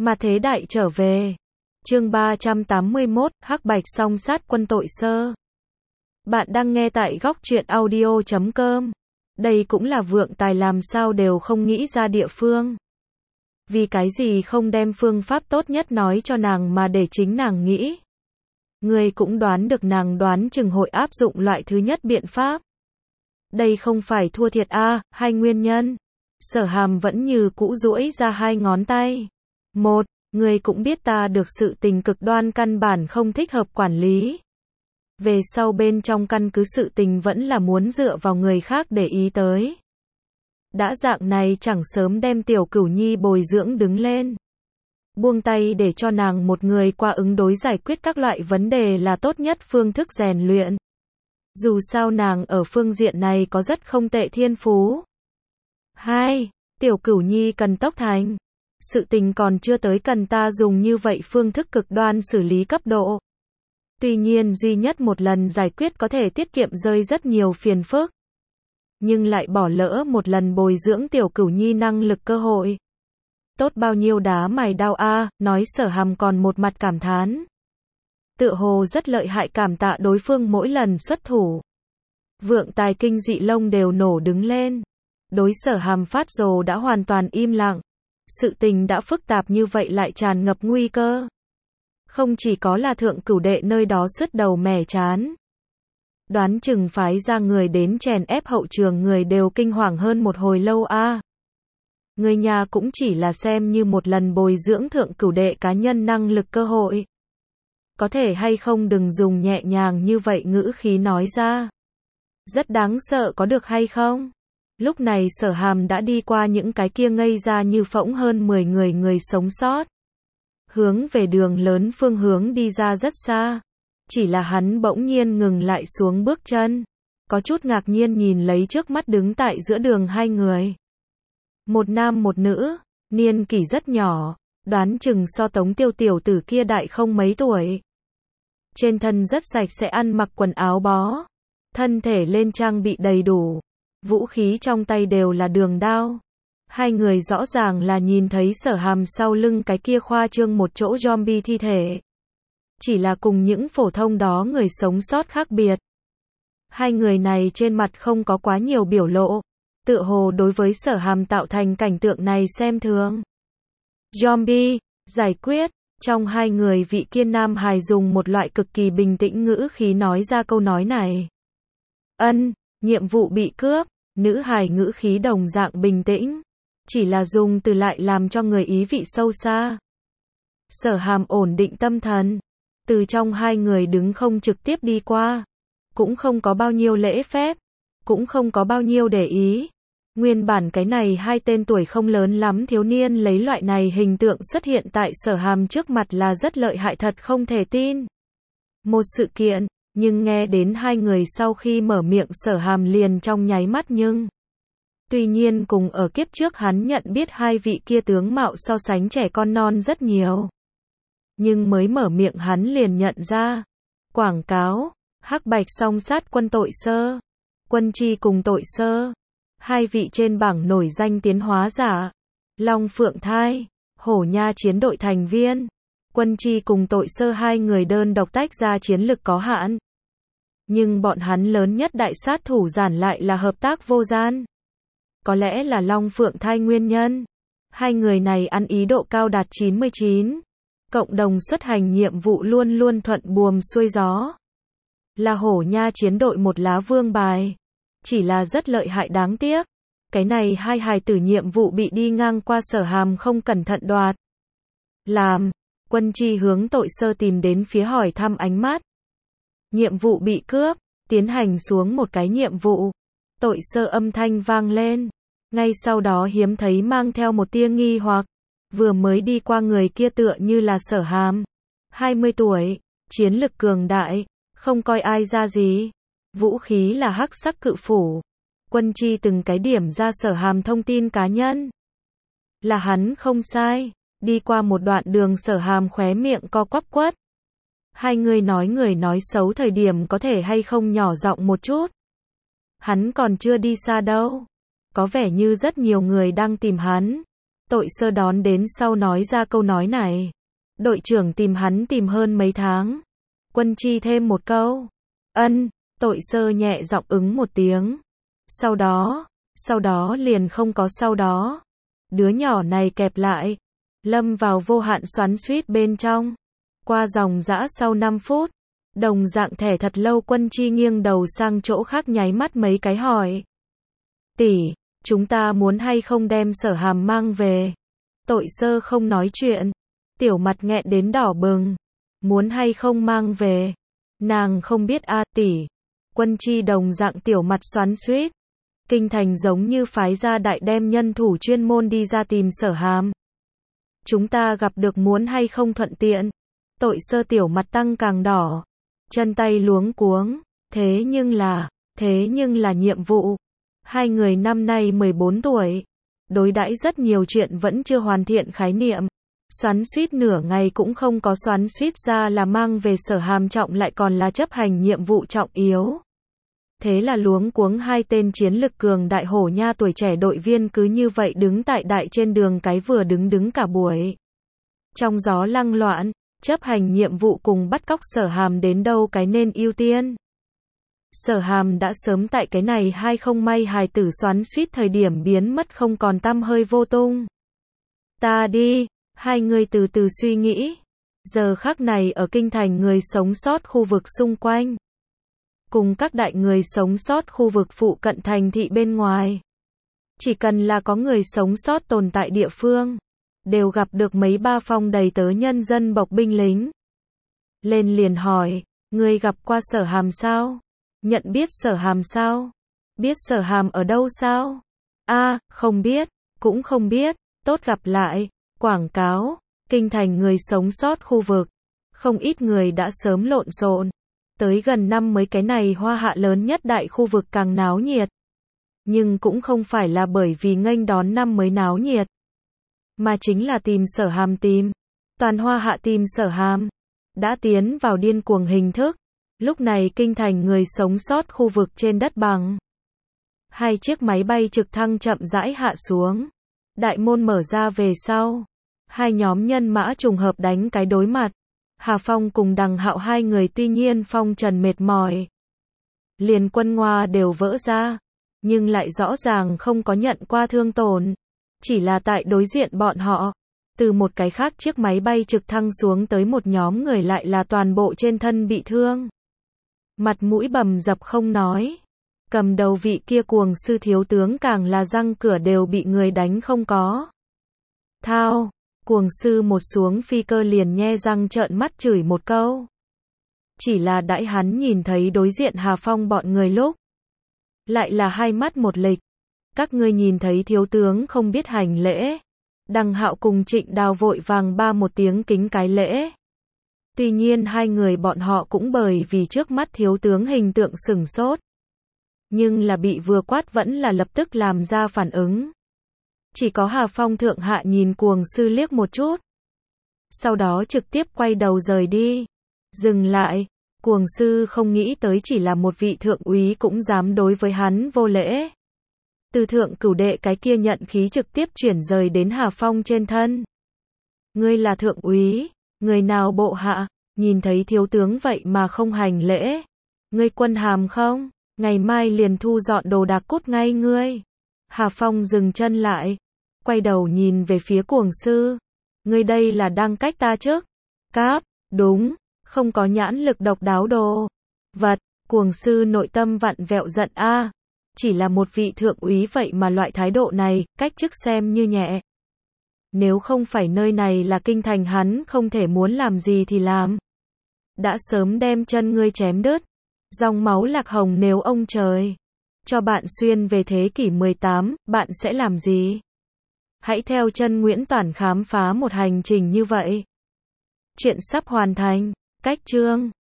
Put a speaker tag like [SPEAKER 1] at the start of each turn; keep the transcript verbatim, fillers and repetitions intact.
[SPEAKER 1] Mà thế đại trở về. Chương ba trăm tám mươi mốt, Hắc Bạch song sát quân tội sơ. Bạn đang nghe tại góc truyện audio chấm com. Đây cũng là vượng tài làm sao đều không nghĩ ra địa phương. Vì cái gì không đem phương pháp tốt nhất nói cho nàng mà để chính nàng nghĩ. Người cũng đoán được nàng đoán chừng hội áp dụng loại thứ nhất biện pháp. Đây không phải thua thiệt a, à, hai nguyên nhân. Sở Hàm vẫn như cũ duỗi ra hai ngón tay. Một, người cũng biết ta được sự tình cực đoan căn bản không thích hợp quản lý. Về sau bên trong căn cứ sự tình vẫn là muốn dựa vào người khác để ý tới. Đã dạng này chẳng sớm đem tiểu cửu nhi bồi dưỡng đứng lên. Buông tay để cho nàng một người qua ứng đối giải quyết các loại vấn đề là tốt nhất phương thức rèn luyện. Dù sao nàng ở phương diện này có rất không tệ thiên phú. Hai, tiểu cửu nhi cần tốc thành. Sự tình còn chưa tới cần ta dùng như vậy phương thức cực đoan xử lý cấp độ. Tuy nhiên duy nhất một lần giải quyết có thể tiết kiệm rơi rất nhiều phiền phức. Nhưng lại bỏ lỡ một lần bồi dưỡng tiểu cửu nhi năng lực cơ hội. Tốt bao nhiêu đá mài đao a, nói Sở Hàm còn một mặt cảm thán. Tựa hồ rất lợi hại cảm tạ đối phương mỗi lần xuất thủ. Vượng tài kinh dị lông đều nổ đứng lên. Đối Sở Hàm phát rồ đã hoàn toàn im lặng. Sự tình đã phức tạp như vậy lại tràn ngập nguy cơ. Không chỉ có là thượng cửu đệ nơi đó sứt đầu mẻ chán. Đoán chừng phái ra người đến chèn ép hậu trường người đều kinh hoàng hơn một hồi lâu a. À. Người nhà cũng chỉ là xem như một lần bồi dưỡng thượng cửu đệ cá nhân năng lực cơ hội. Có thể hay không đừng dùng nhẹ nhàng như vậy ngữ khí nói ra. Rất đáng sợ có được hay không? Lúc này Sở Hàm đã đi qua những cái kia ngây ra như phỗng hơn mười người người sống sót. Hướng về đường lớn phương hướng đi ra rất xa. Chỉ là hắn bỗng nhiên ngừng lại xuống bước chân. Có chút ngạc nhiên nhìn lấy trước mắt đứng tại giữa đường hai người. Một nam một nữ, niên kỷ rất nhỏ, đoán chừng so Tống Tiêu tiểu tử kia đại không mấy tuổi. Trên thân rất sạch sẽ ăn mặc quần áo bó. Thân thể lên trang bị đầy đủ. Vũ khí trong tay đều là đường đao. Hai người rõ ràng là nhìn thấy Sở Hàm sau lưng cái kia khoa trương một chỗ zombie thi thể. Chỉ là cùng những phổ thông đó người sống sót khác biệt. Hai người này trên mặt không có quá nhiều biểu lộ. Tựa hồ đối với Sở Hàm tạo thành cảnh tượng này xem thường. Zombie, giải quyết. Trong hai người vị kia nam hài dùng một loại cực kỳ bình tĩnh ngữ khí nói ra câu nói này. Ân, nhiệm vụ bị cướp. Nữ hài ngữ khí đồng dạng bình tĩnh. Chỉ là dùng từ lại làm cho người ý vị sâu xa. Sở Hàm ổn định tâm thần. Từ trong hai người đứng không trực tiếp đi qua. Cũng không có bao nhiêu lễ phép. Cũng không có bao nhiêu để ý. Nguyên bản cái này hai tên tuổi không lớn lắm thiếu niên lấy loại này hình tượng xuất hiện tại Sở Hàm trước mặt là rất lợi hại thật không thể tin. Một sự kiện, nhưng nghe đến hai người sau khi mở miệng Sở Hàm liền trong nháy mắt nhưng. Tuy nhiên cùng ở kiếp trước hắn nhận biết hai vị kia tướng mạo so sánh trẻ con non rất nhiều. Nhưng mới mở miệng hắn liền nhận ra. Quảng cáo, Hắc Bạch song sát quân tội sơ. Quân chi cùng tội sơ. Hai vị trên bảng nổi danh tiến hóa giả. Long Phượng Thai, Hổ Nha chiến đội thành viên. Quân chi cùng tội sơ hai người đơn độc tách ra chiến lực có hạn. Nhưng bọn hắn lớn nhất đại sát thủ giản lại là hợp tác vô gian. Có lẽ là Long Phượng Thai nguyên nhân. Hai người này ăn ý độ cao đạt chín mươi chín. Cộng đồng xuất hành nhiệm vụ luôn luôn thuận buồm xuôi gió. Là Hổ Nha chiến đội một lá vương bài. Chỉ là rất lợi hại đáng tiếc. Cái này hai hài tử nhiệm vụ bị đi ngang qua Sở Hàm không cẩn thận đoạt. Làm. Quân chi hướng tội sơ tìm đến phía hỏi thăm ánh mắt. Nhiệm vụ bị cướp. Tiến hành xuống một cái nhiệm vụ. Tội sơ âm thanh vang lên. Ngay sau đó hiếm thấy mang theo một tia nghi hoặc. Vừa mới đi qua người kia tựa như là Sở Hàm. hai mươi tuổi. Chiến lực cường đại. Không coi ai ra gì. Vũ khí là hắc sắc cự phủ. Quân chi từng cái điểm ra Sở Hàm thông tin cá nhân. Là hắn không sai. Đi qua một đoạn đường Sở Hàm khóe miệng co quắp quất. Hai người nói người nói xấu thời điểm có thể hay không nhỏ giọng một chút. Hắn còn chưa đi xa đâu. Có vẻ như rất nhiều người đang tìm hắn. Tội sơ đón đến sau nói ra câu nói này. Đội trưởng tìm hắn tìm hơn mấy tháng. Quân chi thêm một câu. Ân, tội sơ nhẹ giọng ứng một tiếng. Sau đó, sau đó liền không có sau đó. Đứa nhỏ này kẹp lại. Lâm vào vô hạn xoắn xuýt bên trong. Qua dòng dã sau năm phút. Đồng dạng thẻ thật lâu Quân chi nghiêng đầu sang chỗ khác nháy mắt mấy cái hỏi. Tỷ, chúng ta muốn hay không đem Sở Hàm mang về? Tội sơ không nói chuyện. Tiểu mặt nghẹn đến đỏ bừng. Muốn hay không mang về? Nàng không biết a tỷ. Quân chi đồng dạng tiểu mặt xoắn xuýt. Kinh thành giống như phái ra đại đem nhân thủ chuyên môn đi ra tìm Sở Hàm. Chúng ta gặp được muốn hay không thuận tiện. Tội sơ tiểu mặt tăng càng đỏ. Chân tay luống cuống. Thế nhưng là, thế nhưng là nhiệm vụ. Hai người năm nay mười bốn tuổi. Đối đãi rất nhiều chuyện vẫn chưa hoàn thiện khái niệm. Xoắn xuýt nửa ngày cũng không có xoắn xuýt ra là mang về Sở Hàm trọng lại còn là chấp hành nhiệm vụ trọng yếu. Thế là luống cuống hai tên chiến lực cường đại hổ nha tuổi trẻ đội viên cứ như vậy đứng tại đại trên đường cái vừa đứng đứng cả buổi. Trong gió lăng loạn, chấp hành nhiệm vụ cùng bắt cóc Sở Hàm đến đâu cái nên ưu tiên. Sở Hàm đã sớm tại cái này hai không may hài tử xoắn xuýt thời điểm biến mất không còn tăm hơi vô tung. Ta đi, hai người từ từ suy nghĩ. Giờ khắc này ở kinh thành người sống sót khu vực xung quanh. Cùng các đại người sống sót khu vực phụ cận thành thị bên ngoài. Chỉ cần là có người sống sót tồn tại địa phương. Đều gặp được mấy ba phong đầy tớ nhân dân bọc binh lính. Lên liền hỏi, người gặp qua Sở Hàm sao? Nhận biết Sở Hàm sao? Biết Sở Hàm ở đâu sao? A, không biết, cũng không biết, tốt gặp lại, quảng cáo, kinh thành người sống sót khu vực. Không ít người đã sớm lộn xộn. Tới gần năm mới cái này hoa hạ lớn nhất đại khu vực càng náo nhiệt. Nhưng cũng không phải là bởi vì nghênh đón năm mới náo nhiệt. Mà chính là tìm Sở Hàm tìm. Toàn hoa hạ tìm Sở Hàm. Đã tiến vào điên cuồng hình thức. Lúc này kinh thành người sống sót khu vực trên đất bằng. Hai chiếc máy bay trực thăng chậm rãi hạ xuống. Đại môn mở ra về sau. Hai nhóm nhân mã trùng hợp đánh cái đối mặt. Hà Phong cùng Đằng Hạo hai người tuy nhiên phong trần mệt mỏi. Liền quân ngoa đều vỡ ra. Nhưng lại rõ ràng không có nhận qua thương tổn. Chỉ là tại đối diện bọn họ. Từ một cái khác chiếc máy bay trực thăng xuống tới một nhóm người lại là toàn bộ trên thân bị thương. Mặt mũi bầm dập không nói. Cầm đầu vị kia cuồng sư thiếu tướng càng là răng cửa đều bị người đánh không có. Thao, cuồng sư một xuống phi cơ liền nhe răng trợn mắt chửi một câu. Chỉ là đãi hắn nhìn thấy đối diện Hà Phong bọn người lúc. Lại là hai mắt một lệch. Các ngươi nhìn thấy thiếu tướng không biết hành lễ. Đằng Hạo cùng Trịnh Đào vội vàng ba một tiếng kính cái lễ. Tuy nhiên hai người bọn họ cũng bởi vì trước mắt thiếu tướng hình tượng sửng sốt. Nhưng là bị vừa quát vẫn là lập tức làm ra phản ứng. Chỉ có Hà Phong thượng hạ nhìn cuồng sư liếc một chút. Sau đó trực tiếp quay đầu rời đi. Dừng lại, cuồng sư không nghĩ tới chỉ là một vị thượng úy cũng dám đối với hắn vô lễ. Từ thượng cửu đệ cái kia nhận khí trực tiếp chuyển rời đến Hà Phong trên thân. Ngươi là thượng úy, người nào bộ hạ, nhìn thấy thiếu tướng vậy mà không hành lễ. Ngươi quân hàm không? Ngày mai liền thu dọn đồ đạc cút ngay ngươi. Hà Phong dừng chân lại, quay đầu nhìn về phía cuồng sư. Ngươi đây là đang cách ta trước. Cáp, đúng, không có nhãn lực độc đáo đồ. Vật, cuồng sư nội tâm vặn vẹo giận a. Chỉ là một vị thượng úy vậy mà loại thái độ này, cách chức xem như nhẹ. Nếu không phải nơi này là kinh thành hắn không thể muốn làm gì thì làm. Đã sớm đem chân ngươi chém đứt. Dòng máu lạc hồng nếu ông trời cho bạn xuyên về thế kỷ mười tám, bạn sẽ làm gì? Hãy theo chân Nguyễn Toản khám phá một hành trình như vậy. Chuyện sắp hoàn thành. Cách chương